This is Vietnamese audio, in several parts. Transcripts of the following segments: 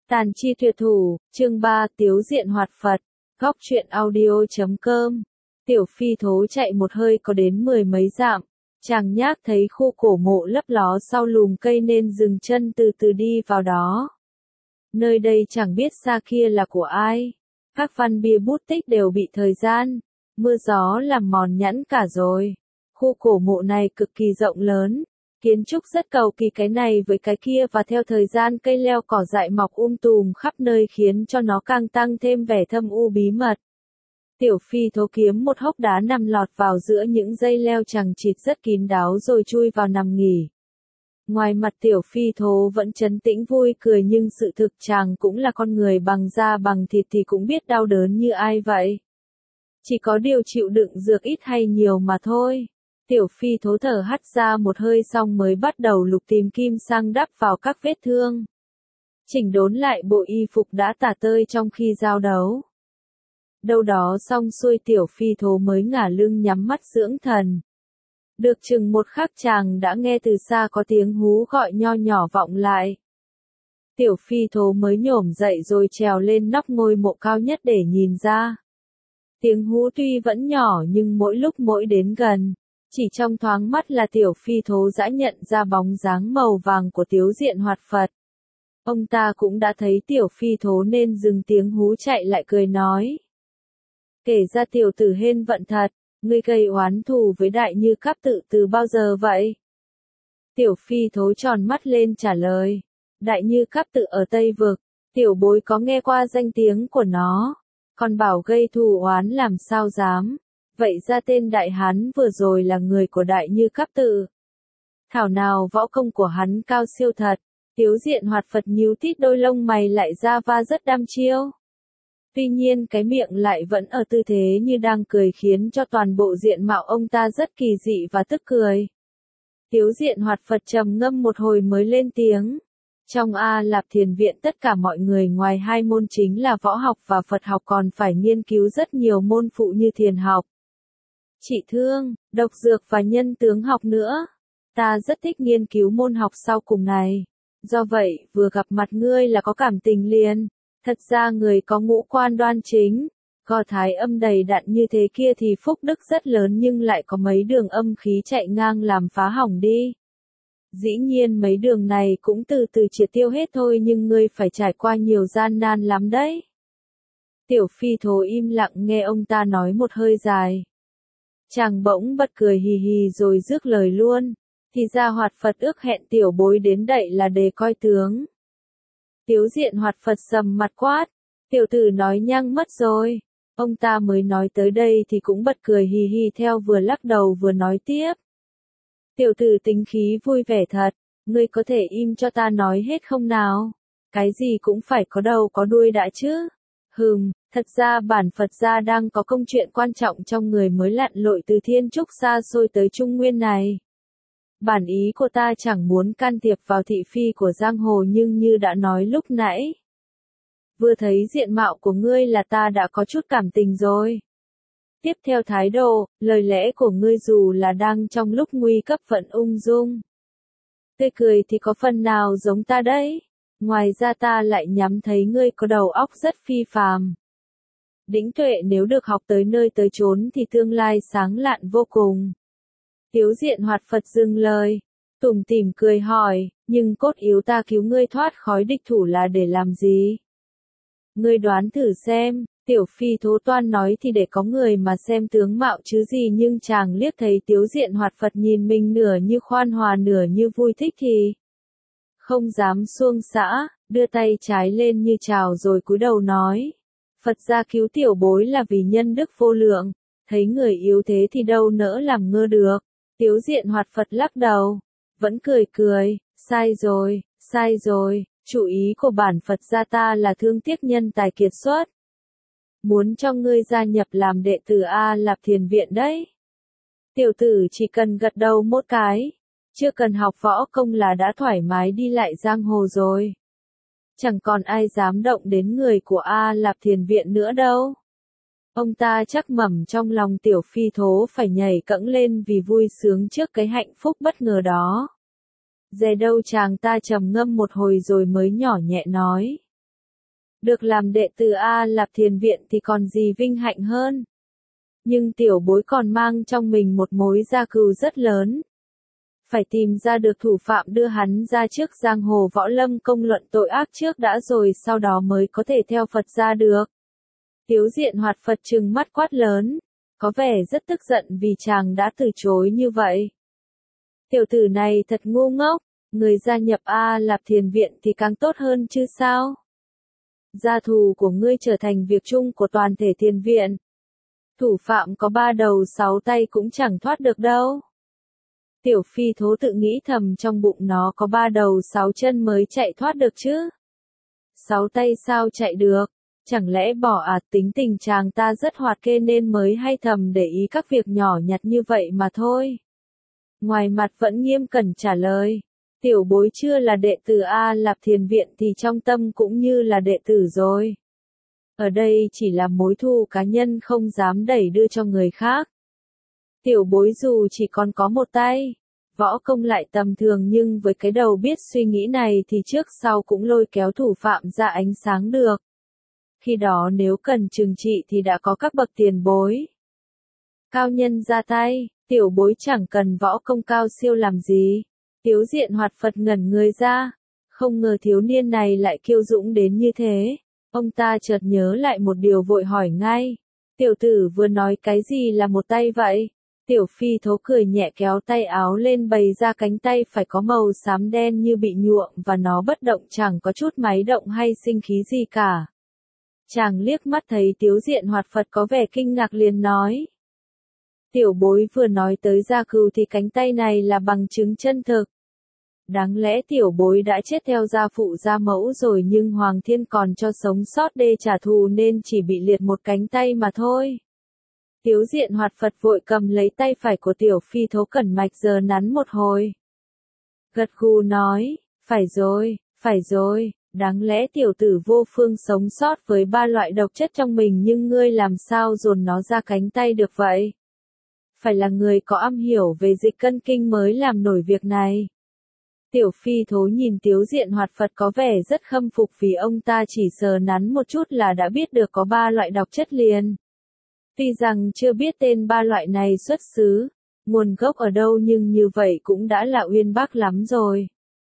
Tàn chi tuyệt thủ, chương 3, tiếu diện hoạt Phật, góc truyện audio.com. Tiểu phi thố chạy một hơi có đến 10 mấy dặm, chàng nhác thấy khu cổ mộ lấp ló sau lùm cây nên dừng chân từ từ đi vào đó. Nơi đây chẳng biết xa kia là của ai, các văn bia bút tích đều bị thời gian, mưa gió làm mòn nhẵn cả rồi. Khu cổ mộ này cực kỳ rộng lớn, kiến trúc rất cầu kỳ cái này với cái kia và theo thời gian cây leo cỏ dại mọc tùm khắp nơi khiến cho nó càng tăng thêm vẻ thâm u bí mật. Tiểu phi thố kiếm một hốc đá nằm lọt vào giữa những dây leo chằng chịt rất kín đáo rồi chui vào nằm nghỉ. Ngoài mặt tiểu phi thố vẫn trấn tĩnh vui cười nhưng sự thực chàng cũng là con người bằng da bằng thịt thì cũng biết đau đớn như ai vậy. Chỉ có điều chịu đựng dược ít hay nhiều mà thôi. Tiểu phi thố thở hắt ra một hơi xong mới bắt đầu lục tìm kim sang đắp vào các vết thương. Chỉnh đốn lại bộ y phục đã tả tơi trong khi giao đấu. Đâu đó xong xuôi tiểu phi thố mới ngả lưng nhắm mắt dưỡng thần. Được chừng một khắc chàng đã nghe từ xa có tiếng hú gọi nho nhỏ vọng lại. Tiểu phi thố mới nhổm dậy rồi trèo lên nóc ngôi mộ cao nhất để nhìn ra. Tiếng hú tuy vẫn nhỏ nhưng mỗi lúc mỗi đến gần, chỉ trong thoáng mắt là tiểu phi thố đã nhận ra bóng dáng màu vàng của tiếu diện hoạt Phật. Ông ta cũng đã thấy tiểu phi thố nên dừng tiếng hú chạy lại cười nói. Kể ra tiểu tử hên vận thật, ngươi gây oán thù với Đại Như Cáp Tự từ bao giờ vậy? Tiểu phi thố tròn mắt lên trả lời. Đại Như Cáp Tự ở Tây Vực, tiểu bối có nghe qua danh tiếng của nó, còn bảo gây thù oán làm sao dám. Vậy ra tên Đại Hán vừa rồi là người của Đại Như Cáp Tự. Thảo nào võ công của hắn cao siêu thật, tiếu diện hoạt Phật nhíu tít đôi lông mày lại ra va rất đăm chiêu. Tuy nhiên cái miệng lại vẫn ở tư thế như đang cười khiến cho toàn bộ diện mạo ông ta rất kỳ dị và tức cười. Tiếu diện hoạt Phật trầm ngâm một hồi mới lên tiếng. Trong A Lạp Thiền Viện tất cả mọi người ngoài hai môn chính là võ học và Phật học còn phải nghiên cứu rất nhiều môn phụ như thiền học, trị thương, độc dược và nhân tướng học nữa. Ta rất thích nghiên cứu môn học sau cùng này. Do vậy, vừa gặp mặt ngươi là có cảm tình liền. Thật ra người có ngũ quan đoan chính, có thái âm đầy đặn như thế kia thì phúc đức rất lớn nhưng lại có mấy đường âm khí chạy ngang làm phá hỏng đi. Dĩ nhiên mấy đường này cũng từ từ triệt tiêu hết thôi nhưng ngươi phải trải qua nhiều gian nan lắm đấy. Tiểu phi thố im lặng nghe ông ta nói một hơi dài. Chàng bỗng bật cười hì hì rồi rước lời luôn. Thì ra hoạt Phật ước hẹn tiểu bối đến đậy là để coi tướng. Tiếu diện hoạt Phật sầm mặt quát. Tiểu tử nói nhăng mất rồi. Ông ta mới nói tới đây thì cũng bật cười hì hì theo vừa lắc đầu vừa nói tiếp. Tiểu tử tính khí vui vẻ thật. Ngươi có thể im cho ta nói hết không nào? Cái gì cũng phải có đầu có đuôi đã chứ. Thật ra bản Phật gia đang có công chuyện quan trọng trong người mới lặn lội từ thiên trúc xa xôi tới Trung Nguyên này. Bản ý của ta chẳng muốn can thiệp vào thị phi của giang hồ nhưng như đã nói lúc nãy. Vừa thấy diện mạo của ngươi là ta đã có chút cảm tình rồi. Tiếp theo thái độ, lời lẽ của ngươi dù là đang trong lúc nguy cấp vẫn ung dung. Tươi cười thì có phần nào giống ta đấy. Ngoài ra ta lại nhắm thấy ngươi có đầu óc rất phi phàm. Đĩnh tuệ nếu được học tới nơi tới chốn thì tương lai sáng lạn vô cùng. Tiếu diện hoạt Phật dừng lời, tủm tỉm cười hỏi, nhưng cốt yếu ta cứu ngươi thoát khỏi địch thủ là để làm gì? Ngươi đoán thử xem, tiểu phi thố toan nói thì để có người mà xem tướng mạo chứ gì nhưng chàng liếc thấy tiếu diện hoạt Phật nhìn mình nửa như khoan hòa nửa như vui thích thì không dám xuông xã, đưa tay trái lên như chào rồi cúi đầu nói. Phật gia cứu tiểu bối là vì nhân đức vô lượng, thấy người yếu thế thì đâu nỡ làm ngơ được. Tiếu diện hoạt Phật lắc đầu, vẫn cười cười, sai rồi, chủ ý của bản Phật gia ta là thương tiếc nhân tài kiệt xuất. Muốn cho ngươi gia nhập làm đệ tử A Lạp Thiền Viện đấy. Tiểu tử chỉ cần gật đầu một cái, chưa cần học võ công là đã thoải mái đi lại giang hồ rồi. Chẳng còn ai dám động đến người của A Lạp Thiền Viện nữa đâu. Ông ta chắc mẩm trong lòng tiểu phi thố phải nhảy cẫng lên vì vui sướng trước cái hạnh phúc bất ngờ đó. Dè đâu chàng ta trầm ngâm một hồi rồi mới nhỏ nhẹ nói. Được làm đệ tử A Lạp Thiền Viện thì còn gì vinh hạnh hơn. Nhưng tiểu bối còn mang trong mình một mối gia cừu rất lớn. Phải tìm ra được thủ phạm đưa hắn ra trước giang hồ võ lâm công luận tội ác trước đã rồi sau đó mới có thể theo Phật ra được. Tiếu Diện Hoạt Phật trừng mắt quát lớn, có vẻ rất tức giận vì chàng đã từ chối như vậy. Tiểu tử này thật ngu ngốc, người gia nhập A Lạp Thiền Viện thì càng tốt hơn chứ sao? Gia thù của ngươi trở thành việc chung của toàn thể thiền viện. Thủ phạm có 3 đầu 6 tay cũng chẳng thoát được đâu. Tiểu phi thố tự nghĩ thầm trong bụng, nó có 3 đầu 6 chân mới chạy thoát được chứ. 6 tay sao chạy được? Chẳng lẽ bỏ tính tình chàng ta rất hoạt kê nên mới hay thầm để ý các việc nhỏ nhặt như vậy mà thôi. Ngoài mặt vẫn nghiêm cẩn trả lời. Tiểu bối chưa là đệ tử A Lạp Thiền Viện thì trong tâm cũng như là đệ tử rồi. Ở đây chỉ là mối thù cá nhân không dám đẩy đưa cho người khác. Tiểu bối dù chỉ còn có một tay, võ công lại tầm thường nhưng với cái đầu biết suy nghĩ này thì trước sau cũng lôi kéo thủ phạm ra ánh sáng được. Khi đó nếu cần trừng trị thì đã có các bậc tiền bối. Cao nhân ra tay, tiểu bối chẳng cần võ công cao siêu làm gì. Tiếu Diện Hoạt Phật ngẩn người ra, không ngờ thiếu niên này lại kiêu dũng đến như thế. Ông ta chợt nhớ lại một điều vội hỏi ngay. Tiểu tử vừa nói cái gì là một tay vậy? Tiểu phi thố cười nhẹ kéo tay áo lên bày ra cánh tay phải có màu xám đen như bị nhuộm và nó bất động chẳng có chút máy động hay sinh khí gì cả. Chàng liếc mắt thấy Tiếu Diện Hoạt Phật có vẻ kinh ngạc liền nói. Tiểu bối vừa nói tới gia cừu thì cánh tay này là bằng chứng chân thực. Đáng lẽ tiểu bối đã chết theo gia phụ gia mẫu rồi nhưng Hoàng Thiên còn cho sống sót để trả thù nên chỉ bị liệt một cánh tay mà thôi. Tiếu Diện Hoạt Phật vội cầm lấy tay phải của tiểu phi thố cẩn mạch giờ nắn một hồi. Gật gù nói, phải rồi, đáng lẽ tiểu tử vô phương sống sót với 3 loại độc chất trong mình nhưng ngươi làm sao dồn nó ra cánh tay được vậy? Phải là người có am hiểu về dịch cân kinh mới làm nổi việc này. Tiểu phi thố nhìn Tiếu Diện Hoạt Phật có vẻ rất khâm phục vì ông ta chỉ sờ nắn một chút là đã biết được có 3 loại độc chất liền. Tuy rằng chưa biết tên 3 loại này xuất xứ, nguồn gốc ở đâu nhưng như vậy cũng đã là uyên bác lắm rồi.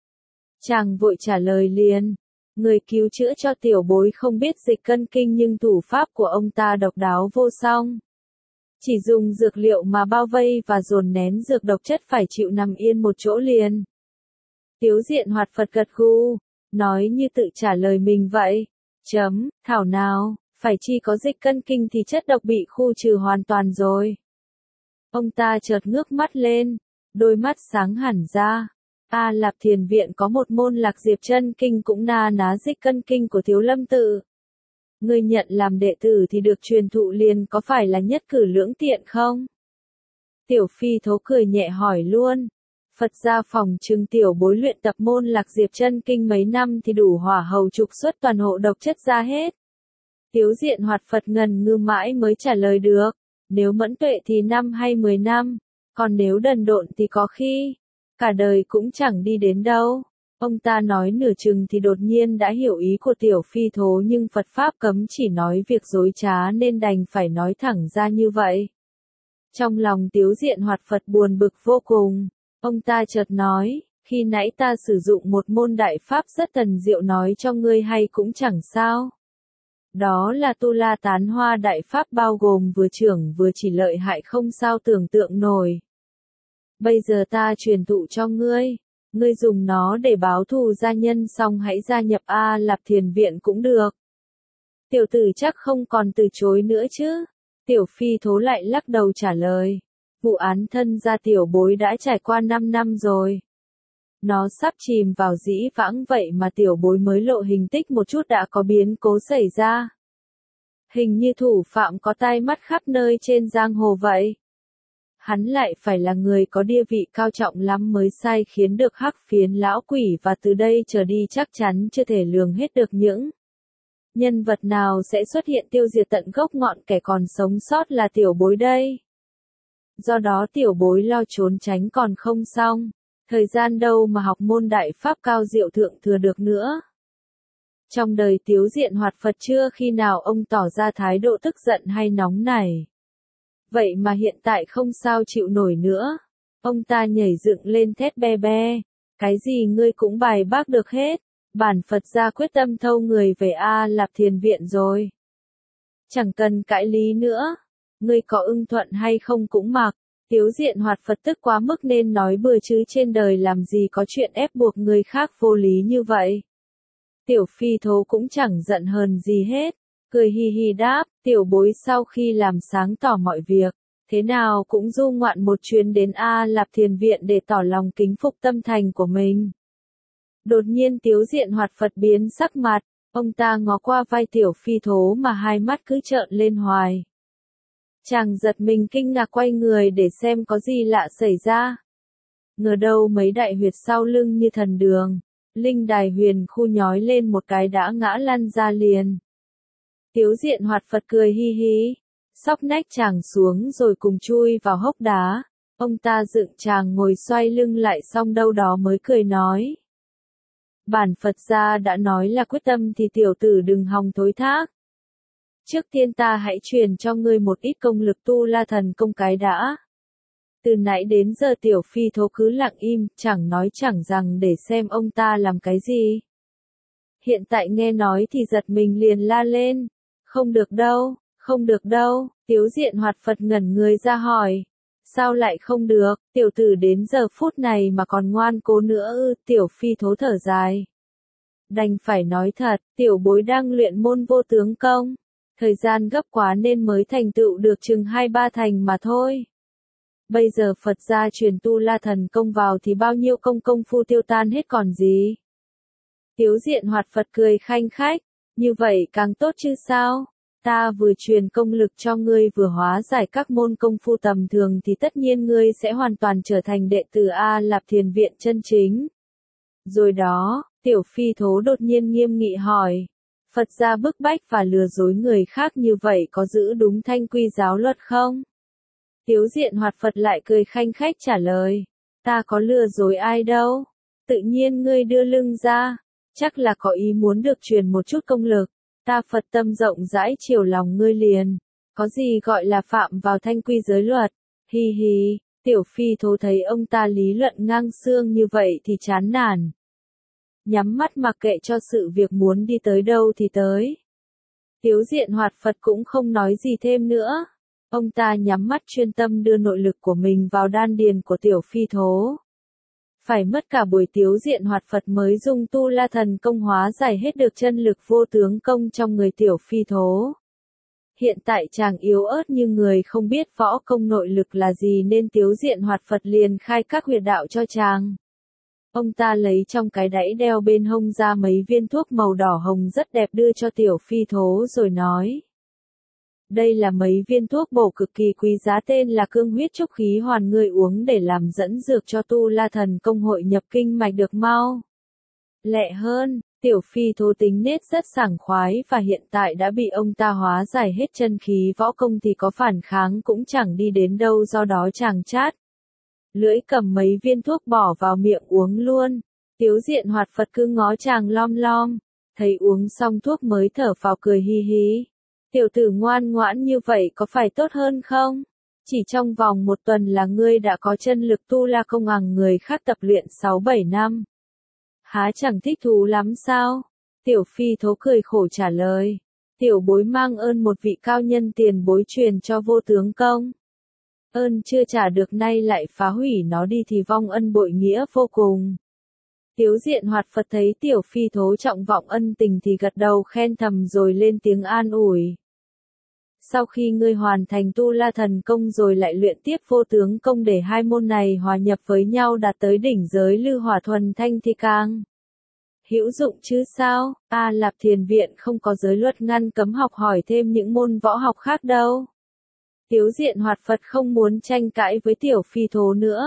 Chàng vội trả lời liền, người cứu chữa cho tiểu bối không biết dịch cân kinh nhưng thủ pháp của ông ta độc đáo vô song. Chỉ dùng dược liệu mà bao vây và dồn nén dược độc chất phải chịu nằm yên một chỗ liền. Tiếu Diện Hoạt Phật gật gù, nói như tự trả lời mình vậy. Thảo nào, phải chi có dịch cân kinh thì chất độc bị khu trừ hoàn toàn rồi. Ông ta chợt ngước mắt lên, đôi mắt sáng hẳn ra. A Lạp Thiền Viện có một môn Lạc Diệp chân kinh cũng na ná dịch cân kinh của Thiếu Lâm Tự. Ngươi nhận làm đệ tử thì được truyền thụ liền có phải là nhất cử lưỡng tiện không? Tiểu phi thố cười nhẹ hỏi luôn. Phật gia phòng trừng tiểu bối luyện tập môn Lạc Diệp chân kinh mấy năm thì đủ hỏa hầu trục xuất toàn hộ độc chất ra hết. Tiếu Diện Hoạt Phật ngần ngư mãi mới trả lời được. Nếu mẫn tuệ thì 5 hay 10 năm, còn nếu đần độn thì có khi cả đời cũng chẳng đi đến đâu. Ông ta nói nửa chừng thì đột nhiên đã hiểu ý của tiểu phi thố nhưng Phật Pháp cấm chỉ nói việc dối trá nên đành phải nói thẳng ra như vậy. Trong lòng Tiếu Diện Hoạt Phật buồn bực vô cùng, ông ta chợt nói, khi nãy ta sử dụng một môn đại pháp rất thần diệu nói cho ngươi hay cũng chẳng sao. Đó là Tu La Tán Hoa đại pháp bao gồm vừa trưởng vừa chỉ lợi hại không sao tưởng tượng nổi. Bây giờ ta truyền thụ cho ngươi. Ngươi dùng nó để báo thù gia nhân xong hãy gia nhập A Lạp Thiền Viện cũng được. Tiểu tử chắc không còn từ chối nữa chứ. Tiểu phi thố lại lắc đầu trả lời. Vụ án thân gia tiểu bối đã trải qua 5 năm rồi. Nó sắp chìm vào dĩ vãng vậy mà tiểu bối mới lộ hình tích một chút đã có biến cố xảy ra. Hình như thủ phạm có tai mắt khắp nơi trên giang hồ vậy. Hắn lại phải là người có địa vị cao trọng lắm mới sai khiến được Hắc Phiến lão quỷ và từ đây trở đi chắc chắn chưa thể lường hết được những nhân vật nào sẽ xuất hiện tiêu diệt tận gốc ngọn kẻ còn sống sót là tiểu bối đây. Do đó tiểu bối lo trốn tránh còn không xong, thời gian đâu mà học môn đại pháp cao diệu thượng thừa được nữa. Trong đời Tiếu Diện Hoạt Phật chưa khi nào ông tỏ ra thái độ tức giận hay nóng nảy. Vậy mà hiện tại không sao chịu nổi nữa. Ông ta nhảy dựng lên thét be be. Cái gì ngươi cũng bài bác được hết. Bản Phật gia quyết tâm thâu người về A Lạp Thiền Viện rồi. Chẳng cần cãi lý nữa. Ngươi có ưng thuận hay không cũng mặc. Tiếu Diện Hoạt Phật tức quá mức nên nói bừa chứ trên đời làm gì có chuyện ép buộc người khác vô lý như vậy. Tiểu Phi Thố cũng chẳng giận hờn gì hết. Cười hi hi đáp, tiểu bối sau khi làm sáng tỏ mọi việc, thế nào cũng du ngoạn một chuyến đến A Lạp Thiền Viện để tỏ lòng kính phục tâm thành của mình. Đột nhiên Tiếu Diện Hoạt Phật biến sắc mặt, ông ta ngó qua vai Tiểu Phi Thố mà hai mắt cứ trợn lên hoài. Chàng giật mình kinh ngạc quay người để xem có gì lạ xảy ra. Ngờ đâu mấy đại huyệt sau lưng như thần đường, linh đài huyền khu nhói lên một cái đã ngã lăn ra liền. Tiếu Diện Hoạt Phật cười hi hi, xóc nách chàng xuống rồi cùng chui vào hốc đá. Ông ta dựng chàng ngồi xoay lưng lại xong đâu đó mới cười nói. Bản Phật gia đã nói là quyết tâm thì tiểu tử đừng hòng thối thác. Trước tiên ta hãy truyền cho ngươi một ít công lực tu la thần công cái đã. Từ nãy đến giờ Tiểu Phi Thố cứ lặng im, chẳng nói chẳng rằng để xem ông ta làm cái gì. Hiện tại nghe nói thì giật mình liền la lên. Không được đâu, không được đâu, Tiếu Diện Hoạt Phật ngẩn người ra hỏi. Sao lại không được, tiểu tử đến giờ phút này mà còn ngoan cố nữa ư, Tiểu Phi Thố thở dài. Đành phải nói thật, tiểu bối đang luyện môn vô tướng công. Thời gian gấp quá nên mới thành tựu được chừng 2-3 thành mà thôi. Bây giờ Phật gia truyền tu la thần công vào thì bao nhiêu công phu tiêu tan hết còn gì. Tiếu Diện Hoạt Phật cười khanh khách, như vậy càng tốt chứ sao. Ta vừa truyền công lực cho ngươi vừa hóa giải các môn công phu tầm thường thì tất nhiên ngươi sẽ hoàn toàn trở thành đệ tử A Lạp Thiền Viện chân chính. Rồi đó, Tiểu Phi Thố đột nhiên nghiêm nghị hỏi. Phật gia bức bách và lừa dối người khác như vậy có giữ đúng thanh quy giáo luật không? Tiếu Diện Hoạt Phật lại cười khanh khách trả lời. Ta có lừa dối ai đâu. Tự nhiên ngươi đưa lưng ra. Chắc là có ý muốn được truyền một chút công lực. Ta Phật tâm rộng rãi chiều lòng ngươi liền. Có gì gọi là phạm vào thanh quy giới luật. Hi hi, Tiểu Phi Thố thấy ông ta lý luận ngang xương như vậy thì chán nản. Nhắm mắt mặc kệ cho sự việc muốn đi tới đâu thì tới. Tiếu Diện Hoạt Phật cũng không nói gì thêm nữa. Ông ta nhắm mắt chuyên tâm đưa nội lực của mình vào đan điền của Tiểu Phi Thố. Phải mất cả buổi Tiếu Diện Hoạt Phật mới dùng tu la thần công hóa giải hết được chân lực vô tướng công trong người Tiểu Phi Thố. Hiện tại chàng yếu ớt như người không biết võ công nội lực là gì nên Tiếu Diện Hoạt Phật liền khai các huyệt đạo cho chàng. Ông ta lấy trong cái đẫy đeo bên hông ra mấy viên thuốc màu đỏ hồng rất đẹp đưa cho Tiểu Phi Thố rồi nói. Đây là mấy viên thuốc bổ cực kỳ quý giá tên là cương huyết trúc khí hoàn, ngươi uống để làm dẫn dược cho tu la thần công hội nhập kinh mạch được mau lẹ hơn. Tiểu Phi Thố tính nết rất sảng khoái và hiện tại đã bị ông ta hóa giải hết chân khí võ công thì có phản kháng cũng chẳng đi đến đâu, do đó chàng chát lưỡi cầm mấy viên thuốc bỏ vào miệng uống luôn. Tiếu Diện Hoạt Phật cứ ngó chàng lom lom, thấy uống xong thuốc mới thở phào cười hi hi. Tiểu tử ngoan ngoãn như vậy có phải tốt hơn không? Chỉ trong vòng 1 tuần là ngươi đã có chân lực tu la công bằng người khác tập luyện 6-7 năm. Há chẳng thích thú lắm sao? Tiểu Phi Thố cười khổ trả lời. Tiểu bối mang ơn một vị cao nhân tiền bối truyền cho vô tướng công. Ơn chưa trả được nay lại phá hủy nó đi thì vong ân bội nghĩa vô cùng. Tiếu Diện Hoạt Phật thấy Tiểu Phi Thố trọng vọng ân tình thì gật đầu khen thầm rồi lên tiếng an ủi. Sau khi ngươi hoàn thành tu la thần công rồi lại luyện tiếp vô tướng công để hai môn này hòa nhập với nhau đạt tới đỉnh giới lư hỏa thuần thanh thì càng hữu dụng chứ sao. A Lạp Thiền Viện không có giới luật ngăn cấm học hỏi thêm những môn võ học khác đâu. Tiếu Diện Hoạt Phật không muốn tranh cãi với Tiểu Phi Thố nữa.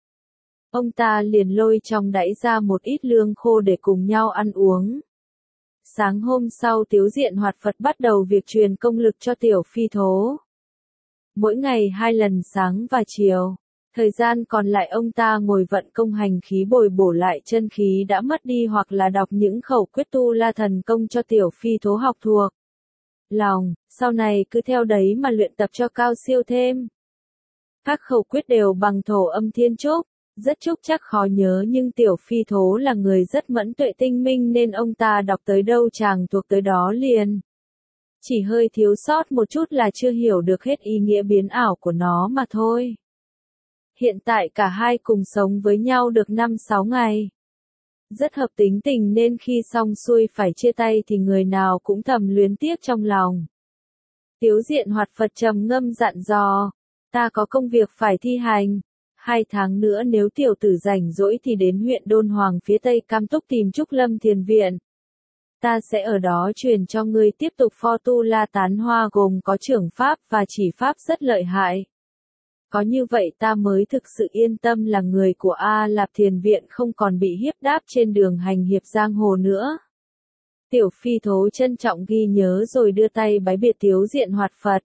Ông ta liền lôi trong đẫy ra một ít lương khô để cùng nhau ăn uống. Sáng hôm sau Tiếu Diện Hoạt Phật bắt đầu việc truyền công lực cho Tiểu Phi Thố. Mỗi ngày 2 lần sáng và chiều. Thời gian còn lại ông ta ngồi vận công hành khí bồi bổ lại chân khí đã mất đi hoặc là đọc những khẩu quyết tu la thần công cho tiểu phi thố học thuộc lòng, sau này cứ theo đấy mà luyện tập cho cao siêu thêm. Các khẩu quyết đều bằng thổ âm thiên trúc, rất trúc chắc khó nhớ nhưng tiểu phi thố là người rất mẫn tuệ tinh minh nên ông ta đọc tới đâu chàng thuộc tới đó liền. Chỉ hơi thiếu sót một chút là chưa hiểu được hết ý nghĩa biến ảo của nó mà thôi. Hiện tại cả hai cùng sống với nhau được 5-6 ngày. Rất hợp tính tình nên khi xong xuôi phải chia tay thì người nào cũng thầm luyến tiếc trong lòng. Tiếu Diện Hoạt Phật trầm ngâm dặn dò, ta có công việc phải thi hành. 2 tháng nữa nếu tiểu tử rảnh rỗi thì đến huyện Đôn Hoàng phía tây Cam Túc tìm Trúc Lâm Thiền Viện. Ta sẽ ở đó truyền cho ngươi tiếp tục pho tu la tán hoa gồm có trưởng pháp và chỉ pháp rất lợi hại. Có như vậy ta mới thực sự yên tâm là người của A Lạp Thiền Viện không còn bị hiếp đáp trên đường hành hiệp giang hồ nữa. Tiểu phi thố trân trọng ghi nhớ rồi đưa tay bái biệt Tiếu Diện Hoạt Phật.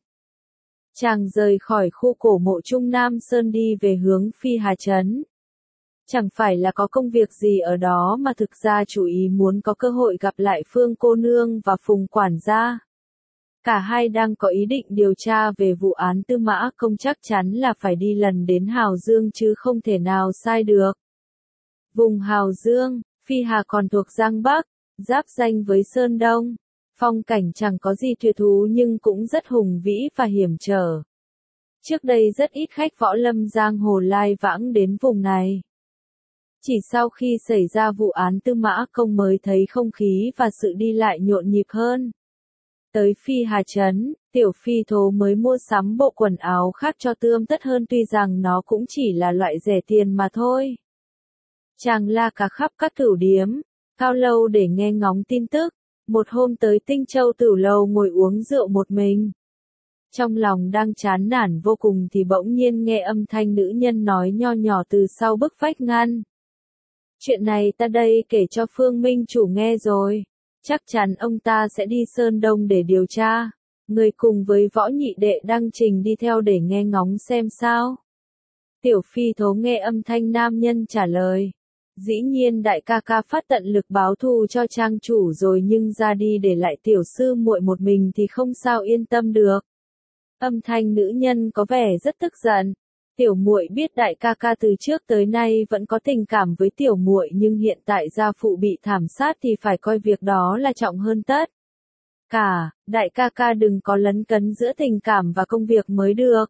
Chàng rời khỏi khu cổ mộ Trung Nam Sơn đi về hướng Phi Hà Trấn. Chẳng phải là có công việc gì ở đó mà thực ra chủ ý muốn có cơ hội gặp lại Phương cô nương và Phùng quản gia. Cả hai đang có ý định điều tra về vụ án Tư Mã Công, chắc chắn là phải đi lần đến Hào Dương chứ không thể nào sai được. Vùng Hào Dương, Phi Hà còn thuộc Giang Bắc, giáp ranh với Sơn Đông. Phong cảnh chẳng có gì tuyệt thú nhưng cũng rất hùng vĩ và hiểm trở. Trước đây rất ít khách võ lâm giang hồ lai vãng đến vùng này. Chỉ sau khi xảy ra vụ án Tư Mã Công mới thấy không khí và sự đi lại nhộn nhịp hơn. Tới Phi Hà Trấn, tiểu phi thố mới mua sắm bộ quần áo khác cho tươm tất hơn tuy rằng nó cũng chỉ là loại rẻ tiền mà thôi. Chàng la cả khắp các tửu điếm, cao lâu để nghe ngóng tin tức. Một hôm tới Tinh Châu Tửu Lầu ngồi uống rượu một mình. Trong lòng đang chán nản vô cùng thì bỗng nhiên nghe âm thanh nữ nhân nói nho nhỏ từ sau bức vách ngăn. Chuyện này ta đây kể cho Phương Minh chủ nghe rồi. Chắc chắn ông ta sẽ đi Sơn Đông để điều tra. Người cùng với Võ Nhị Đệ Đăng Trình đi theo để nghe ngóng xem sao. Tiểu phi thố nghe âm thanh nam nhân trả lời. Dĩ nhiên đại ca ca phát tận lực báo thù cho trang chủ rồi nhưng ra đi để lại tiểu sư muội một mình thì không sao yên tâm được. Âm thanh nữ nhân có vẻ rất tức giận. Tiểu muội biết đại ca ca từ trước tới nay vẫn có tình cảm với tiểu muội nhưng hiện tại gia phụ bị thảm sát thì phải coi việc đó là trọng hơn tất. Cả, đại ca ca đừng có lấn cấn giữa tình cảm và công việc mới được.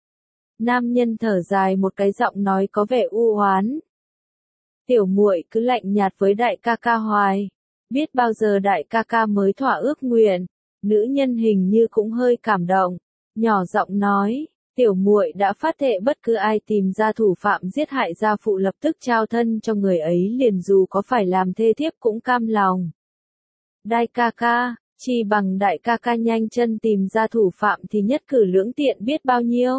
Nam nhân thở dài một cái giọng nói có vẻ u oán. Tiểu muội cứ lạnh nhạt với đại ca ca hoài. Biết bao giờ đại ca ca mới thỏa ước nguyện. Nữ nhân hình như cũng hơi cảm động. Nhỏ giọng nói, tiểu muội đã phát thệ bất cứ ai tìm ra thủ phạm giết hại gia phụ lập tức trao thân cho người ấy liền dù có phải làm thê thiếp cũng cam lòng. Đại ca ca, chỉ bằng đại ca ca nhanh chân tìm ra thủ phạm thì nhất cử lưỡng tiện biết bao nhiêu.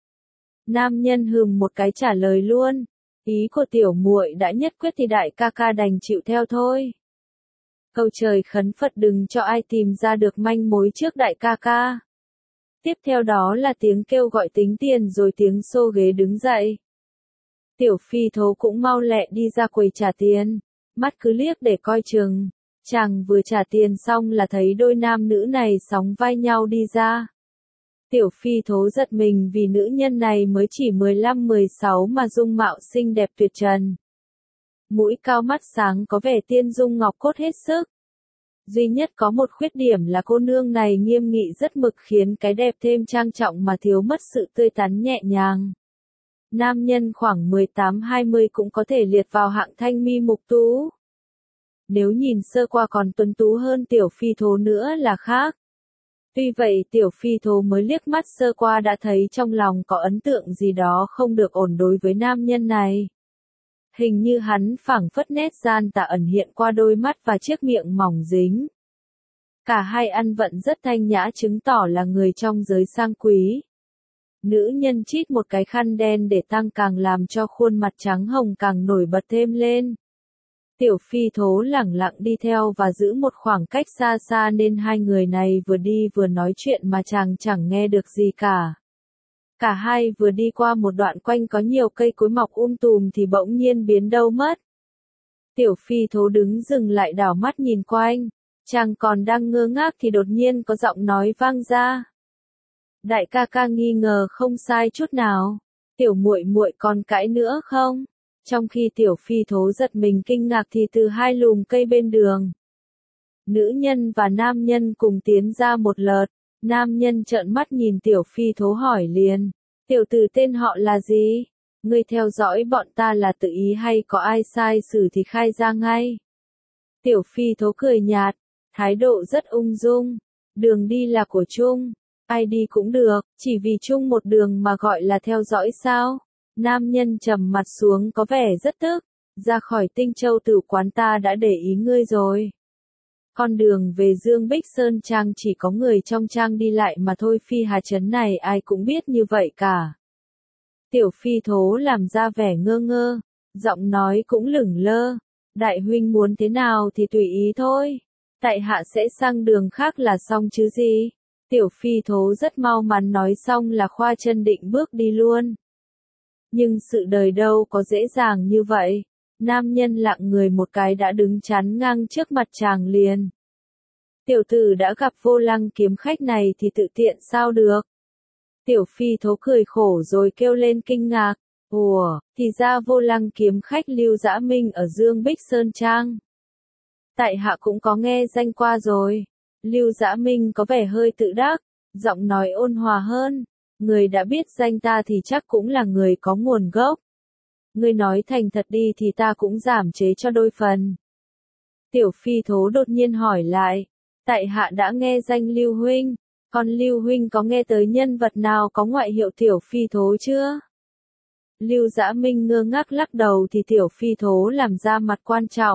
Nam nhân hừm một cái trả lời luôn. Ý của tiểu muội đã nhất quyết thì đại ca ca đành chịu theo thôi. Cầu trời khấn Phật đừng cho ai tìm ra được manh mối trước đại ca ca. Tiếp theo đó là tiếng kêu gọi tính tiền rồi tiếng xô ghế đứng dậy. Tiểu phi thố cũng mau lẹ đi ra quầy trả tiền, mắt cứ liếc để coi chừng. Chàng vừa trả tiền xong là thấy đôi nam nữ này sóng vai nhau đi ra. Tiểu phi thố giật mình vì nữ nhân này mới chỉ 15-16 mà dung mạo xinh đẹp tuyệt trần. Mũi cao mắt sáng có vẻ tiên dung ngọc cốt hết sức. Duy nhất có một khuyết điểm là cô nương này nghiêm nghị rất mực khiến cái đẹp thêm trang trọng mà thiếu mất sự tươi tắn nhẹ nhàng. Nam nhân khoảng 18-20 cũng có thể liệt vào hạng thanh mi mục tú. Nếu nhìn sơ qua còn tuấn tú hơn tiểu phi thố nữa là khác. Tuy vậy tiểu phi thố mới liếc mắt sơ qua đã thấy trong lòng có ấn tượng gì đó không được ổn đối với nam nhân này. Hình như hắn phảng phất nét gian tà ẩn hiện qua đôi mắt và chiếc miệng mỏng dính. Cả hai ăn vận rất thanh nhã chứng tỏ là người trong giới sang quý. Nữ nhân chít một cái khăn đen để tăng càng làm cho khuôn mặt trắng hồng càng nổi bật thêm lên. Tiểu phi thố lẳng lặng đi theo và giữ một khoảng cách xa xa nên hai người này vừa đi vừa nói chuyện mà chàng chẳng nghe được gì cả. Cả hai vừa đi qua một đoạn quanh có nhiều cây cối mọc tùm thì bỗng nhiên biến đâu mất. Tiểu phi thố đứng dừng lại đảo mắt nhìn quanh. Chàng còn đang ngơ ngác thì đột nhiên có giọng nói vang ra. Đại ca ca nghi ngờ không sai chút nào. Tiểu muội muội còn cãi nữa không? Trong khi tiểu phi thố giật mình kinh ngạc thì từ hai lùm cây bên đường, nữ nhân và nam nhân cùng tiến ra một lượt. Nam nhân trợn mắt nhìn tiểu phi thố hỏi liền. Tiểu tử tên họ là gì? Ngươi theo dõi bọn ta là tự ý hay có ai sai xử thì khai ra ngay. Tiểu phi thố cười nhạt, thái độ rất ung dung. Đường đi là của chung, ai đi cũng được, chỉ vì chung một đường mà gọi là theo dõi sao? Nam nhân trầm mặt xuống có vẻ rất tức. Ra khỏi Tinh Châu Tử quán ta đã để ý ngươi rồi. Con đường về Dương Bích Sơn Trang chỉ có người trong trang đi lại mà thôi, Phi Hà Trấn này ai cũng biết như vậy cả. Tiểu phi thố làm ra vẻ ngơ ngơ, giọng nói cũng lửng lơ. Đại huynh muốn thế nào thì tùy ý thôi. Tại hạ sẽ sang đường khác là xong chứ gì. Tiểu phi thố rất mau mắn nói xong là khoa chân định bước đi luôn. Nhưng sự đời đâu có dễ dàng như vậy. Nam nhân lặng người một cái đã đứng chắn ngang trước mặt chàng liền. Tiểu tử đã gặp Vô Lăng kiếm khách này thì tự tiện sao được. Tiểu phi thố cười khổ rồi kêu lên kinh ngạc. Ủa, thì ra Vô Lăng kiếm khách Lưu Dã Minh ở Dương Bích Sơn Trang. Tại hạ cũng có nghe danh qua rồi. Lưu Dã Minh có vẻ hơi tự đắc, giọng nói ôn hòa hơn. Người đã biết danh ta thì chắc cũng là người có nguồn gốc. Ngươi nói thành thật đi thì ta cũng giảm chế cho đôi phần. Tiểu phi thố đột nhiên hỏi lại. Tại hạ đã nghe danh Lưu huynh, còn Lưu huynh có nghe tới nhân vật nào có ngoại hiệu tiểu phi thố chưa? Lưu Dã Minh ngơ ngác lắc đầu thì tiểu phi thố làm ra mặt quan trọng.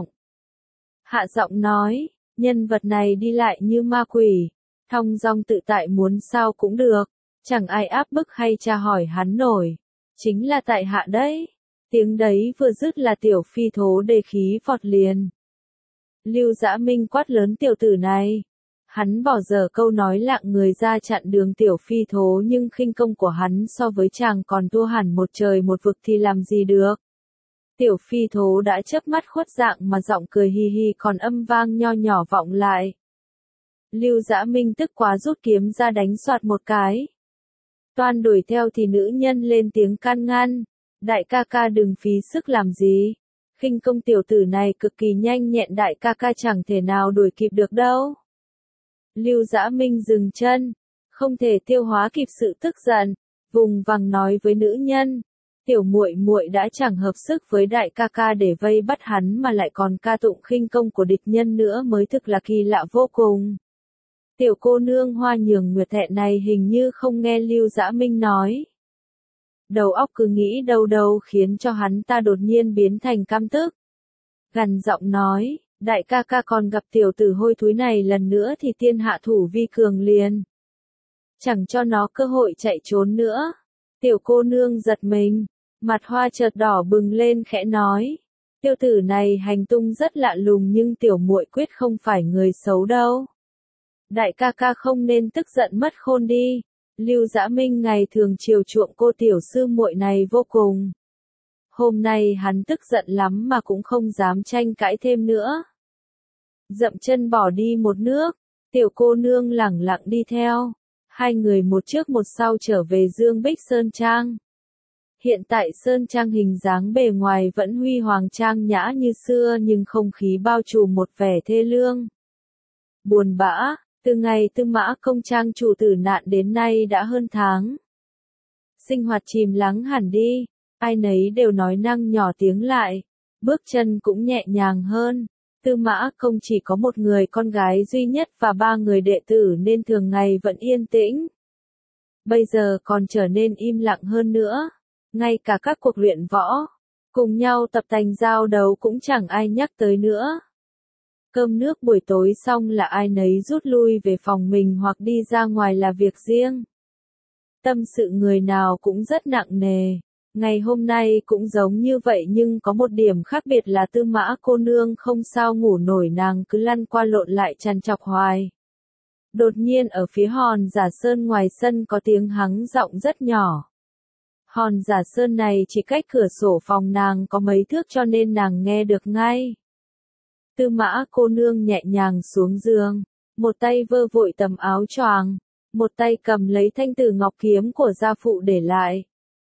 Hạ giọng nói, nhân vật này đi lại như ma quỷ, thong dong tự tại muốn sao cũng được, chẳng ai áp bức hay tra hỏi hắn nổi. Chính là tại hạ đấy. Tiếng đấy vừa dứt là tiểu phi thố đề khí vọt liền. Lưu Dã Minh quát lớn tiểu tử này. Hắn bỏ dở câu nói lạng người ra chặn đường tiểu phi thố, nhưng khinh công của hắn so với chàng còn thua hẳn một trời một vực thì làm gì được. Tiểu phi thố đã chớp mắt khuất dạng mà giọng cười hi hi còn âm vang nho nhỏ vọng lại. Lưu Dã Minh tức quá rút kiếm ra đánh soạt một cái. Toan đuổi theo thì nữ nhân lên tiếng can ngăn. Đại ca ca đừng phí sức làm gì. Khinh công tiểu tử này cực kỳ nhanh nhẹn, đại ca ca chẳng thể nào đuổi kịp được đâu. Lưu Dã Minh dừng chân, không thể tiêu hóa kịp sự tức giận, vùng vằng nói với nữ nhân. Tiểu muội muội đã chẳng hợp sức với đại ca ca để vây bắt hắn mà lại còn ca tụng khinh công của địch nhân nữa mới thực là kỳ lạ vô cùng. Tiểu cô nương Hoa Nhường Nguyệt thẹn này hình như không nghe Lưu Dã Minh nói. Đầu óc cứ nghĩ đâu đâu khiến cho hắn ta đột nhiên biến thành căm tức. Gằn giọng nói, đại ca ca còn gặp tiểu tử hôi thối này lần nữa thì tiên hạ thủ vi cường liền. Chẳng cho nó cơ hội chạy trốn nữa. Tiểu cô nương giật mình, mặt hoa chợt đỏ bừng lên khẽ nói. Tiểu tử này hành tung rất lạ lùng nhưng tiểu muội quyết không phải người xấu đâu. Đại ca ca không nên tức giận mất khôn đi. Lưu Dã Minh ngày thường chiều chuộng cô tiểu sư muội này vô cùng. Hôm nay hắn tức giận lắm mà cũng không dám tranh cãi thêm nữa. Dậm chân bỏ đi một nước, tiểu cô nương lẳng lặng đi theo. Hai người một trước một sau trở về Dương Bích Sơn Trang. Hiện tại Sơn Trang hình dáng bề ngoài vẫn huy hoàng trang nhã như xưa nhưng không khí bao trùm một vẻ thê lương. Buồn bã. Từ ngày Tư Mã Công Trang chủ tử nạn đến nay đã hơn tháng. Sinh hoạt chìm lắng hẳn đi, ai nấy đều nói năng nhỏ tiếng lại, bước chân cũng nhẹ nhàng hơn. Tư Mã Công chỉ có một người con gái duy nhất và 3 người đệ tử nên thường ngày vẫn yên tĩnh. Bây giờ còn trở nên im lặng hơn nữa, ngay cả các cuộc luyện võ, cùng nhau tập tành giao đấu cũng chẳng ai nhắc tới nữa. Cơm nước buổi tối xong là ai nấy rút lui về phòng mình hoặc đi ra ngoài là việc riêng. Tâm sự người nào cũng rất nặng nề. Ngày hôm nay cũng giống như vậy nhưng có một điểm khác biệt là Tư Mã cô nương không sao ngủ nổi, nàng cứ lăn qua lộn lại trằn trọc hoài. Đột nhiên ở phía Hòn Giả Sơn ngoài sân có tiếng hắng giọng rất nhỏ. Hòn Giả Sơn này chỉ cách cửa sổ phòng nàng có mấy thước cho nên nàng nghe được ngay. Tư Mã cô nương nhẹ nhàng xuống giường, một tay vơ vội tấm áo choàng, một tay cầm lấy thanh tử ngọc kiếm của gia phụ để lại.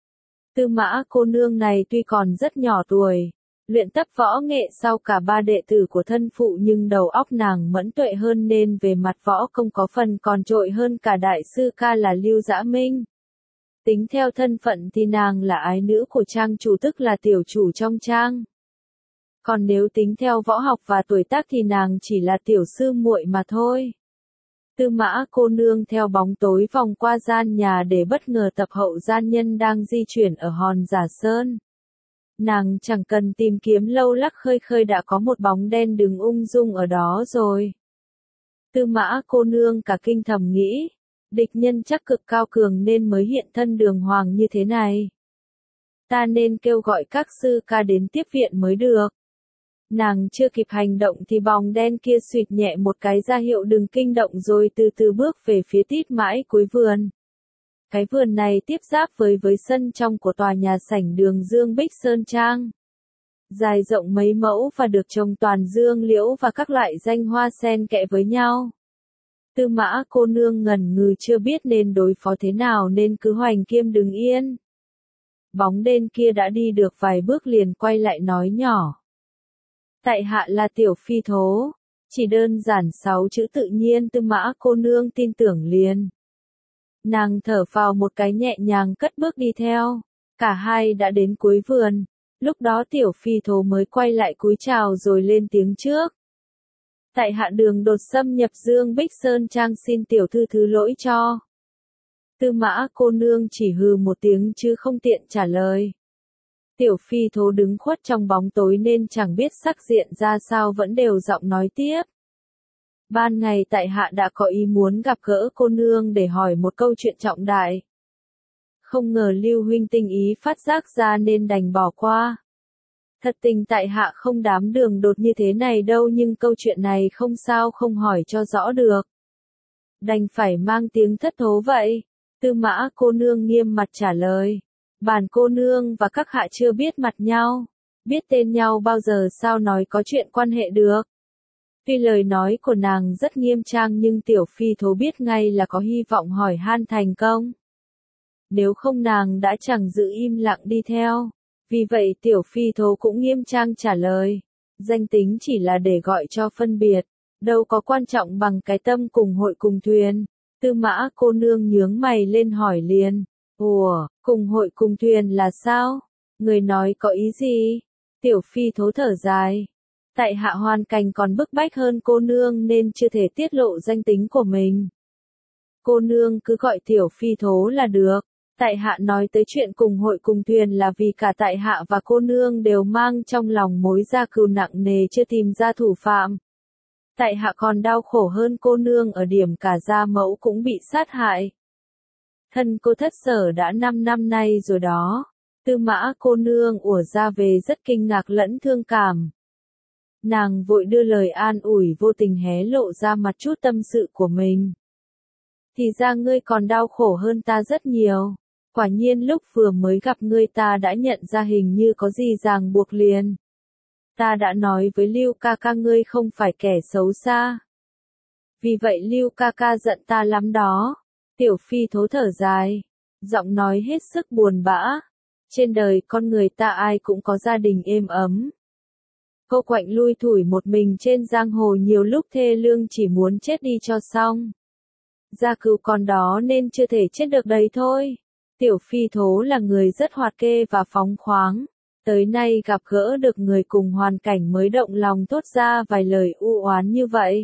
Tư Mã cô nương này tuy còn rất nhỏ tuổi, luyện tập võ nghệ sau cả ba đệ tử của thân phụ nhưng đầu óc nàng mẫn tuệ hơn nên về mặt võ công có phần còn trội hơn cả đại sư ca là Lưu Dã Minh. Tính theo thân phận thì nàng là ái nữ của trang chủ tức là tiểu chủ trong trang. Còn nếu tính theo võ học và tuổi tác thì nàng chỉ là tiểu sư muội mà thôi. Tư Mã cô nương theo bóng tối vòng qua gian nhà để bất ngờ tập hậu gian nhân đang di chuyển ở Hòn Giả Sơn. Nàng chẳng cần tìm kiếm lâu lắc khơi khơi đã có một bóng đen đứng ung dung ở đó rồi. Tư Mã cô nương cả kinh thầm nghĩ, địch nhân chắc cực cao cường nên mới hiện thân đường hoàng như thế này. Ta nên kêu gọi các sư ca đến tiếp viện mới được. Nàng chưa kịp hành động thì bóng đen kia xụt nhẹ một cái ra hiệu đừng kinh động rồi từ từ bước về phía tít mãi cuối vườn. Cái vườn này tiếp giáp với sân trong của tòa nhà sảnh đường Dương Bích Sơn Trang. Dài rộng mấy mẫu và được trồng toàn dương liễu và các loại danh hoa xen kẽ với nhau. Tư Mã cô nương ngần ngừ chưa biết nên đối phó thế nào nên cứ hoành kiêm đứng yên. Bóng đen kia đã đi được vài bước liền quay lại nói nhỏ. Tại hạ là Tiểu Phi Thố, chỉ đơn giản 6 chữ tự nhiên Tư Mã cô nương tin tưởng liền. Nàng thở phào một cái nhẹ nhàng cất bước đi theo, cả hai đã đến cuối vườn, lúc đó Tiểu Phi Thố mới quay lại cúi chào rồi lên tiếng trước. Tại hạ đường đột xâm nhập Dương Bích Sơn Trang xin tiểu thư thứ lỗi cho. Tư Mã cô nương chỉ hừ một tiếng chứ không tiện trả lời. Tiểu Phi Thố đứng khuất trong bóng tối nên chẳng biết sắc diện ra sao vẫn đều giọng nói tiếp. Ban ngày tại hạ đã có ý muốn gặp gỡ cô nương để hỏi một câu chuyện trọng đại. Không ngờ Lưu huynh tinh ý phát giác ra nên đành bỏ qua. Thật tình tại hạ không đám đường đột như thế này đâu nhưng câu chuyện này không sao không hỏi cho rõ được. Đành phải mang tiếng thất thố vậy. Tư Mã cô nương nghiêm mặt trả lời. Bản cô nương và các hạ chưa biết mặt nhau. Biết tên nhau bao giờ sao nói có chuyện quan hệ được. Tuy lời nói của nàng rất nghiêm trang nhưng Tiểu Phi Thố biết ngay là có hy vọng hỏi han thành công. Nếu không nàng đã chẳng giữ im lặng đi theo. Vì vậy Tiểu Phi Thố cũng nghiêm trang trả lời. Danh tính chỉ là để gọi cho phân biệt. Đâu có quan trọng bằng cái tâm cùng hội cùng thuyền. Tư Mã cô nương nhướng mày lên hỏi liền. Ủa, cùng hội cùng thuyền là sao? Người nói có ý gì? Tiểu Phi Thố thở dài. Tại hạ hoàn cảnh còn bức bách hơn cô nương nên chưa thể tiết lộ danh tính của mình. Cô nương cứ gọi Tiểu Phi Thố là được. Tại hạ nói tới chuyện cùng hội cùng thuyền là vì cả tại hạ và cô nương đều mang trong lòng mối gia cừu nặng nề chưa tìm ra thủ phạm. Tại hạ còn đau khổ hơn cô nương ở điểm cả gia mẫu cũng bị sát hại. Thân cô thất sở đã 5 năm nay rồi đó. Tư Mã cô nương ùa ra về rất kinh ngạc lẫn thương cảm. Nàng vội đưa lời an ủi vô tình hé lộ ra mặt chút tâm sự của mình. Thì ra ngươi còn đau khổ hơn ta rất nhiều. Quả nhiên lúc vừa mới gặp ngươi ta đã nhận ra hình như có gì ràng buộc liền. Ta đã nói với Lưu ca ca ngươi không phải kẻ xấu xa. Vì vậy Lưu ca ca giận ta lắm đó. Tiểu Phi Thố thở dài. Giọng nói hết sức buồn bã. Trên đời con người ta ai cũng có gia đình êm ấm. Cô quạnh lui thủi một mình trên giang hồ nhiều lúc thê lương chỉ muốn chết đi cho xong. Gia cừu còn đó nên chưa thể chết được đấy thôi. Tiểu Phi Thố là người rất hoạt kê và phóng khoáng. Tới nay gặp gỡ được người cùng hoàn cảnh mới động lòng thốt ra vài lời u oán như vậy.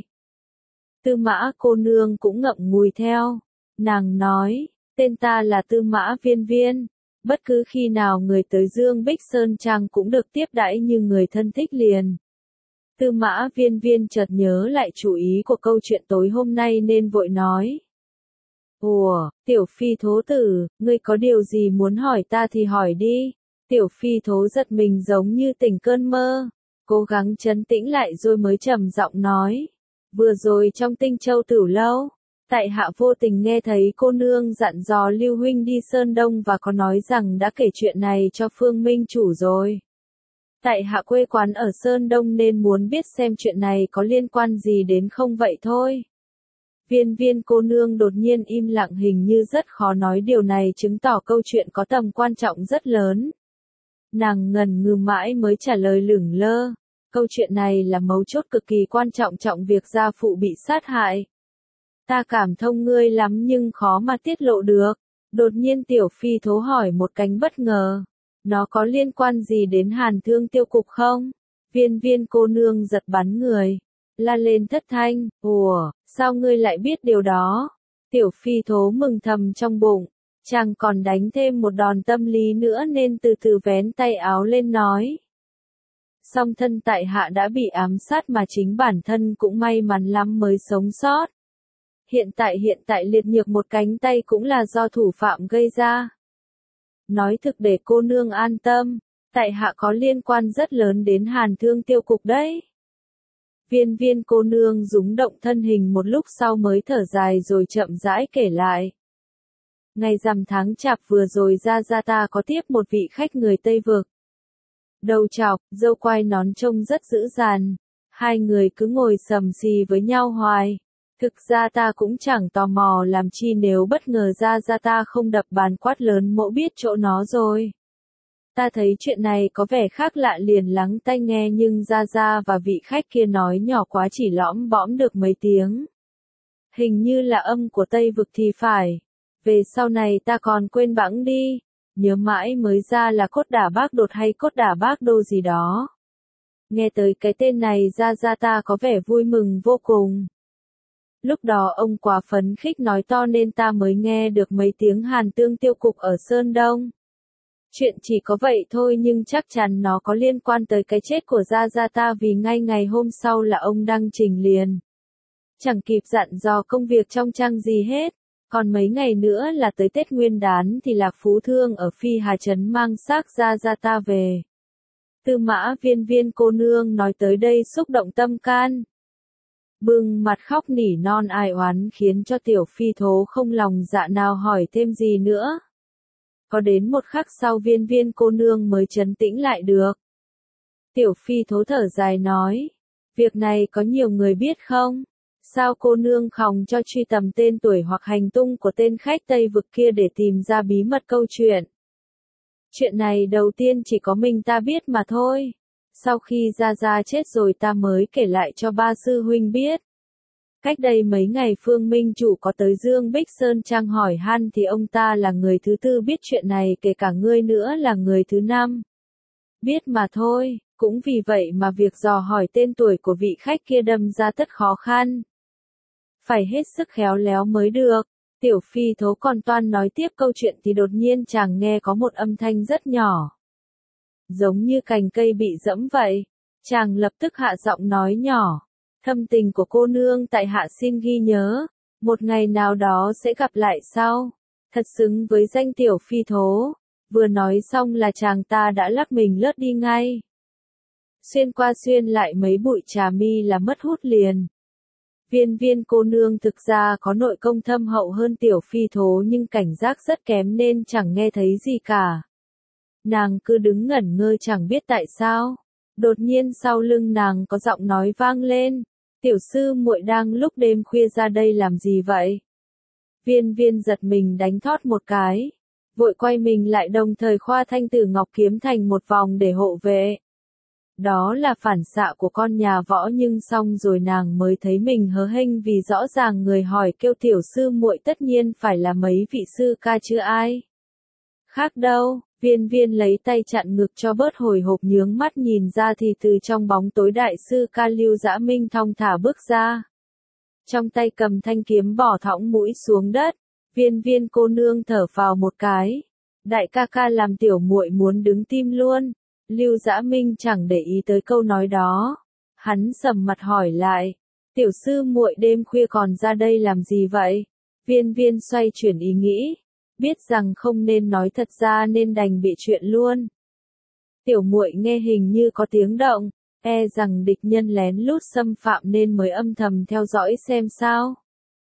Tư Mã cô nương cũng ngậm ngùi theo. Nàng nói, tên ta là Tư Mã Viên Viên. Bất cứ khi nào người tới Dương Bích Sơn Trang cũng được tiếp đãi như người thân thích liền. Tư Mã Viên Viên chợt nhớ lại chủ ý của câu chuyện tối hôm nay nên vội nói. Ủa, Tiểu Phi Thố tử, ngươi có điều gì muốn hỏi ta thì hỏi đi. Tiểu Phi Thố giật mình giống như tỉnh cơn mơ. Cố gắng trấn tĩnh lại rồi mới trầm giọng nói. Vừa rồi trong Tinh Châu Tử Lâu, Tại hạ vô tình nghe thấy cô nương dặn dò Lưu huynh đi Sơn Đông và có nói rằng đã kể chuyện này cho Phương Minh chủ rồi. Tại hạ quê quán ở Sơn Đông nên muốn biết xem chuyện này có liên quan gì đến không vậy thôi. Viên cô nương đột nhiên im lặng, hình như rất khó nói, điều này chứng tỏ câu chuyện có tầm quan trọng rất lớn. Nàng ngần ngừ mãi mới trả lời lửng lơ. Câu chuyện này là mấu chốt cực kỳ quan trọng, trọng việc gia phụ bị sát hại. Ta cảm thông ngươi lắm nhưng khó mà tiết lộ được. Đột nhiên Tiểu Phi Thố hỏi một cánh bất ngờ. Nó có liên quan gì đến Hàn Thương Tiêu Cục không? Viên cô nương giật bắn người. La lên thất thanh, ủa, sao ngươi lại biết điều đó? Tiểu Phi Thố mừng thầm trong bụng. Chàng còn đánh thêm một đòn tâm lý nữa nên từ từ vén tay áo lên nói. Song thân tại hạ đã bị ám sát mà chính bản thân cũng may mắn lắm mới sống sót. Hiện tại liệt nhược một cánh tay cũng là do thủ phạm gây ra. Nói thực để cô nương an tâm, tại hạ có liên quan rất lớn đến Hàn Thương Tiêu Cục đấy. Viên cô nương rúng động thân hình một lúc sau mới thở dài rồi chậm rãi kể lại. Ngày rằm tháng chạp vừa rồi ra ta có tiếp một vị khách người Tây Vực. Đầu trọc, râu quai nón trông rất dữ dằn. Hai người cứ ngồi sầm xì với nhau hoài. Thực ra ta cũng chẳng tò mò làm chi nếu bất ngờ ra ta không đập bàn quát lớn mỗ biết chỗ nó rồi. Ta thấy chuyện này có vẻ khác lạ liền lắng tai nghe nhưng ra và vị khách kia nói nhỏ quá, chỉ lõm bõm được mấy tiếng. Hình như là âm của Tây Vực thì phải. Về sau này ta còn quên bẵng đi. Nhớ mãi mới ra là Cốt Đả Bác Đột hay Cốt Đả Bác Đô gì đó. Nghe tới cái tên này ra ta có vẻ vui mừng vô cùng. Lúc đó ông quá phấn khích nói to nên ta mới nghe được mấy tiếng Hàn Thương Tiêu Cục ở Sơn Đông. Chuyện chỉ có vậy thôi nhưng chắc chắn nó có liên quan tới cái chết của Gia ta vì ngay ngày hôm sau là ông đăng trình liền. Chẳng kịp dặn dò công việc trong trang gì hết. Còn mấy ngày nữa là tới Tết Nguyên Đán thì Lạc Phú Thương ở Phi Hà Trấn mang xác Gia ta về. Tư Mã viên cô nương nói tới đây xúc động tâm can. Bừng mặt khóc nỉ non ai oán khiến cho Tiểu Phi Thố không lòng dạ nào hỏi thêm gì nữa. Có đến một khắc sau viên cô nương mới trấn tĩnh lại được. Tiểu Phi Thố thở dài nói. Việc này có nhiều người biết không? Sao cô nương khòng cho truy tầm tên tuổi hoặc hành tung của tên khách Tây Vực kia để tìm ra bí mật câu chuyện? Chuyện này đầu tiên chỉ có mình ta biết mà thôi. Sau khi Gia chết rồi ta mới kể lại cho ba sư huynh biết. Cách đây mấy ngày Phương Minh chủ có tới Dương Bích Sơn Trang hỏi han thì ông ta là người thứ tư biết chuyện này, kể cả ngươi nữa là người thứ năm. Biết mà thôi, cũng vì vậy mà việc dò hỏi tên tuổi của vị khách kia đâm ra tất khó khăn. Phải hết sức khéo léo mới được. Tiểu Phi Thố còn toan nói tiếp câu chuyện thì đột nhiên chàng nghe có một âm thanh rất nhỏ. Giống như cành cây bị dẫm vậy. Chàng lập tức hạ giọng nói nhỏ. Thâm tình của cô nương tại hạ xin ghi nhớ. Một ngày nào đó sẽ gặp lại sau. Thật xứng với danh Tiểu Phi Thố. Vừa nói xong là chàng ta đã lắc mình lướt đi ngay. Xuyên qua xuyên lại mấy bụi trà mi là mất hút liền. Viên cô nương thực ra có nội công thâm hậu hơn Tiểu Phi Thố nhưng cảnh giác rất kém nên chẳng nghe thấy gì cả. Nàng cứ đứng ngẩn ngơ chẳng biết tại sao. Đột nhiên sau lưng nàng có giọng nói vang lên. Tiểu sư muội đang lúc đêm khuya ra đây làm gì vậy? Viên giật mình đánh thót một cái. Vội quay mình lại đồng thời khoa thanh tử ngọc kiếm thành một vòng để hộ vệ. Đó là phản xạ của con nhà võ nhưng xong rồi nàng mới thấy mình hớ hênh vì rõ ràng người hỏi kêu tiểu sư muội tất nhiên phải là mấy vị sư ca chứ ai. Khác đâu, viên lấy tay chặn ngực cho bớt hồi hộp nhướng mắt nhìn ra thì từ trong bóng tối đại sư ca Lưu Dã Minh thong thả bước ra. Trong tay cầm thanh kiếm bỏ thõng mũi xuống đất, viên cô nương thở phào một cái. Đại ca ca làm tiểu muội muốn đứng tim luôn. Lưu Dã Minh chẳng để ý tới câu nói đó. Hắn sầm mặt hỏi lại. Tiểu sư muội đêm khuya còn ra đây làm gì vậy? Viên xoay chuyển ý nghĩ. Biết rằng không nên nói thật ra nên đành bịa chuyện luôn. Tiểu muội nghe hình như có tiếng động. E rằng địch nhân lén lút xâm phạm nên mới âm thầm theo dõi xem sao.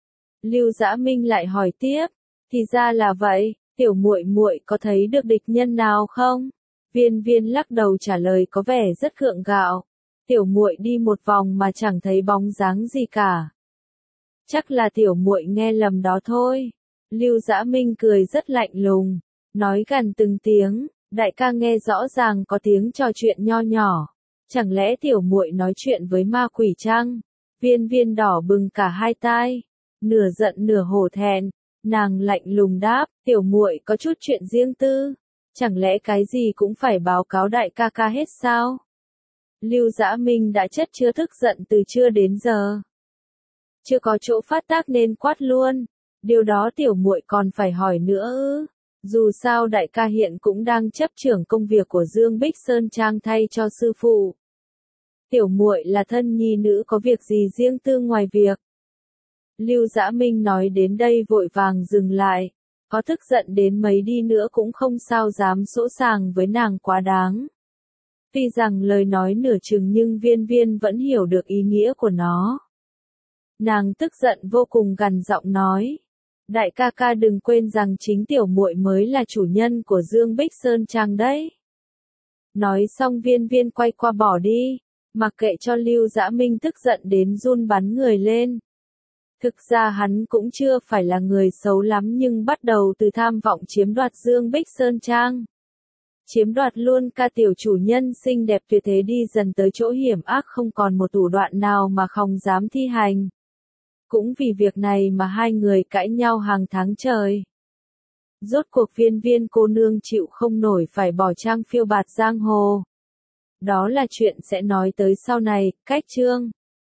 Lưu Dã Minh lại hỏi tiếp, thì ra là vậy, tiểu muội muội có thấy được địch nhân nào không? Viên Viên lắc đầu trả lời có vẻ rất gượng gạo. Tiểu muội đi một vòng mà chẳng thấy bóng dáng gì cả. Chắc là tiểu muội nghe lầm đó thôi. Lưu Dã Minh cười rất lạnh lùng, nói gần từng tiếng, đại ca nghe rõ ràng có tiếng trò chuyện nho nhỏ. Chẳng lẽ tiểu muội nói chuyện với ma quỷ chăng? Viên Viên đỏ bừng cả hai tai, nửa giận nửa hổ thẹn, nàng lạnh lùng đáp, tiểu muội có chút chuyện riêng tư, chẳng lẽ cái gì cũng phải báo cáo đại ca ca hết sao? Lưu Dã Minh đã chất chứa tức giận từ trưa đến giờ. Chưa có chỗ phát tác nên quát luôn, điều đó tiểu muội còn phải hỏi nữa ư? Dù sao đại ca hiện cũng đang chấp trưởng công việc của Dương Bích Sơn Trang thay cho sư phụ. Tiểu muội là thân nhi nữ có việc gì riêng tư ngoài việc? Lưu Dã Minh nói đến đây vội vàng dừng lại, có tức giận đến mấy đi nữa cũng không sao dám sỗ sàng với nàng quá đáng. Tuy rằng lời nói nửa chừng nhưng Viên Viên vẫn hiểu được ý nghĩa của nó. Nàng tức giận vô cùng gằn giọng nói, đại ca ca đừng quên rằng chính tiểu muội mới là chủ nhân của Dương Bích Sơn Trang đấy. Nói xong Viên Viên quay qua bỏ đi, mặc kệ cho Lưu Dã Minh tức giận đến run bắn người lên. Thực ra hắn cũng chưa phải là người xấu lắm nhưng bắt đầu từ tham vọng chiếm đoạt Dương Bích Sơn Trang. Chiếm đoạt luôn ca tiểu chủ nhân xinh đẹp tuyệt thế đi dần tới chỗ hiểm ác không còn một thủ đoạn nào mà không dám thi hành. Cũng vì việc này mà hai người cãi nhau hàng tháng trời. Rốt cuộc Viên Viên cô nương chịu không nổi phải bỏ trang phiêu bạt giang hồ. Đó là chuyện sẽ nói tới sau này, cách chương.